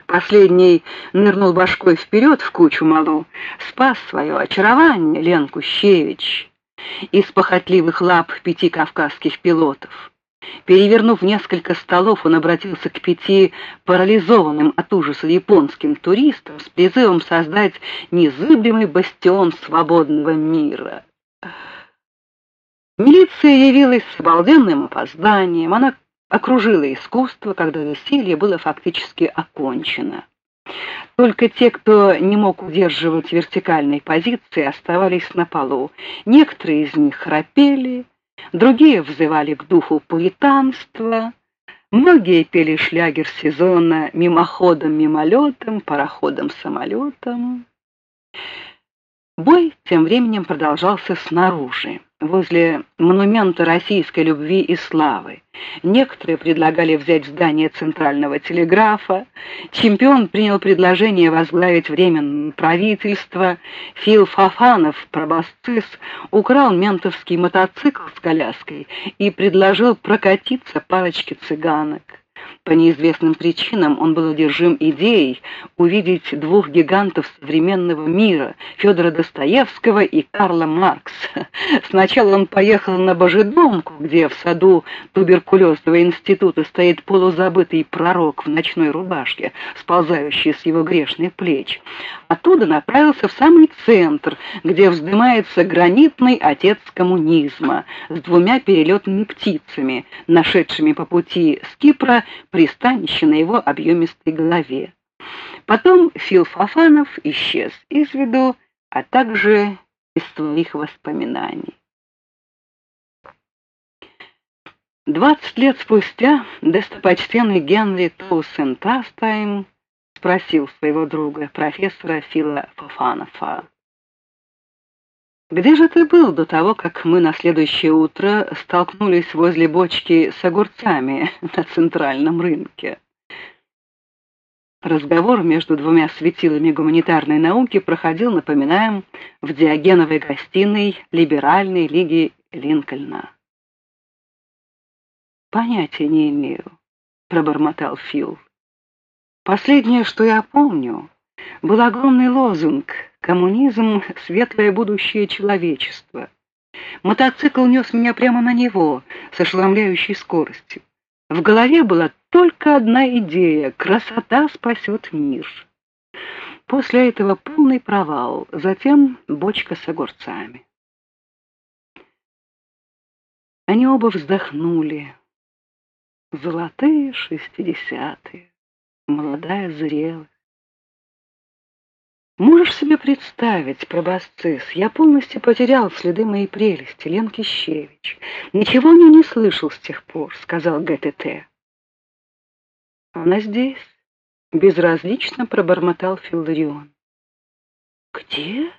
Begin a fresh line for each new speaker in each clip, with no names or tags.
Последний нырнул башкой вперед в кучу малу, спас свое очарование Ленку Щевич из похотливых лап 5 кавказских пилотов. Перевернув несколько столов, он обратился к 5 парализованным от ужаса японским туристам с призывом создать незыблемый бастион свободного мира. Милиция явилась с обалденным опозданием. Она окружила искусство, когда веселье было фактически окончено. Только те, кто не мог удерживать вертикальной позиции, оставались на полу. Некоторые из них храпели, другие взывали к духу пуританства, многие пели шлягер сезона «Мимоходом-мимолетом, пароходом-самолетом». Бой тем временем продолжался снаружи, возле монумента российской любви и славы. Некоторые предлагали взять здание Центрального телеграфа. Чемпион принял предложение возглавить временное правительство. Фил Фофанов, пробасцис, украл ментовский мотоцикл с коляской и предложил прокатиться парочке цыганок. По неизвестным причинам он был одержим идеей увидеть 2 гигантов современного мира, Федора Достоевского и Карла Маркса. Сначала он поехал на Божедомку, где в саду туберкулезного института стоит полузабытый пророк в ночной рубашке, сползающий с его грешных плеч. Оттуда направился в самый центр, где вздымается гранитный отец коммунизма с 2 перелетными птицами, нашедшими по пути с Кипра пристанище на его объемистой голове. Потом Фил Фофанов исчез из виду, а также из своих воспоминаний. 20 лет спустя достопочтенный Генри Тоусенд Трастайм спросил своего друга, профессора Фила Фофанова: «Где же ты был до того, как мы на следующее утро столкнулись возле бочки с огурцами на центральном рынке?» Разговор между 2 светилами гуманитарной науки проходил, напоминаем, в Диогеновой гостиной Либеральной лиги Линкольна. «Понятия не имею», — пробормотал Фил. «Последнее, что я помню, был огромный лозунг «Коммунизм — светлое будущее человечества». Мотоцикл нес меня прямо на него с ошеломляющей скоростью. В голове была только одна идея — красота спасет мир. После этого полный провал, затем бочка с огурцами. Они оба вздохнули. Золотые 60-е, молодая зрелость. Можешь себе представить, пробасцис, я полностью потерял следы моей прелести, Ленки Щевич. Ничего о ней не слышал с тех пор, сказал ГТТ. Она здесь, безразлично пробормотал Филарион. Где?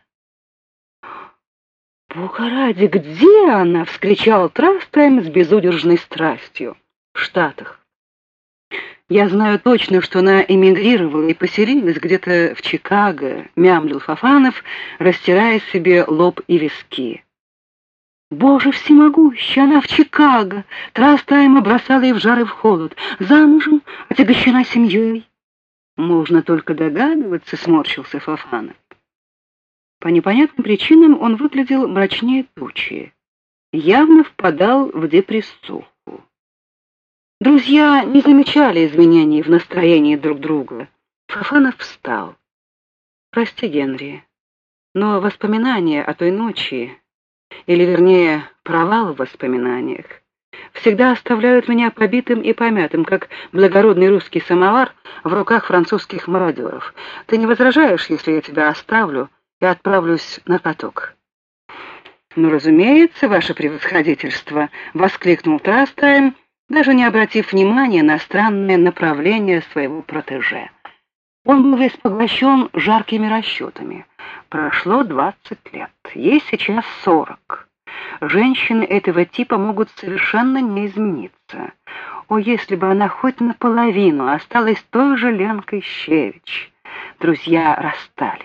Бога ради, где она? Вскричал Трастайм с безудержной страстью. В Штатах. Я знаю точно, что она эмигрировала и поселилась где-то в Чикаго, мямлил Фофанов, растирая себе лоб и виски. Боже всемогущий, она в Чикаго! Трастайма бросала и в жар, и в холод. Замужем, отягощена семьей. Можно только догадываться, сморщился Фофанов. По непонятным причинам он выглядел мрачнее тучи. Явно впадал в депрессуху. Друзья не замечали изменений в настроении друг друга. Фофанов встал. «Прости, Генри, но воспоминания о той ночи, или, вернее, провал в воспоминаниях, всегда оставляют меня побитым и помятым, как благородный русский самовар в руках французских мародеров. Ты не возражаешь, если я тебя оставлю и отправлюсь на каток?» «Ну, разумеется, ваше превосходительство!» — воскликнул Трастайм, даже не обратив внимания на странное направление своего протеже. Он был весь поглощен жаркими расчетами. Прошло 20 лет, ей сейчас 40. Женщины этого типа могут совершенно не измениться. О, если бы она хоть наполовину осталась той же Ленкой Щевич. Друзья расстались.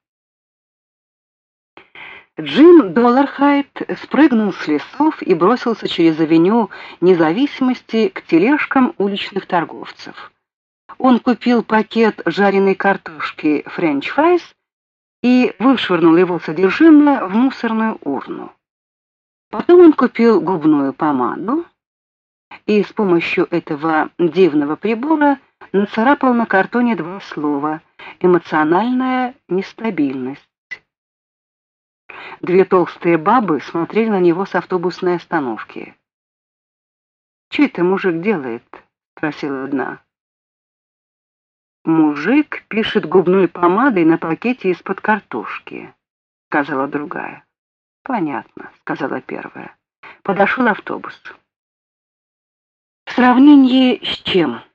Джим Доллархайт спрыгнул с лесов и бросился через авеню Независимости к тележкам уличных торговцев. Он купил пакет жареной картошки «Френч фрайс» и вышвырнул его содержимое в мусорную урну. Потом он купил губную помаду и с помощью этого дивного прибора нацарапал на картоне 2 слова: «эмоциональная нестабильность». 2 толстые бабы смотрели на него с автобусной остановки. «Что это мужик делает?» — спросила одна. «Мужик пишет губной помадой на пакете из-под картошки», — сказала другая. «Понятно», — сказала первая. Подошел автобус. В сравнении с чем?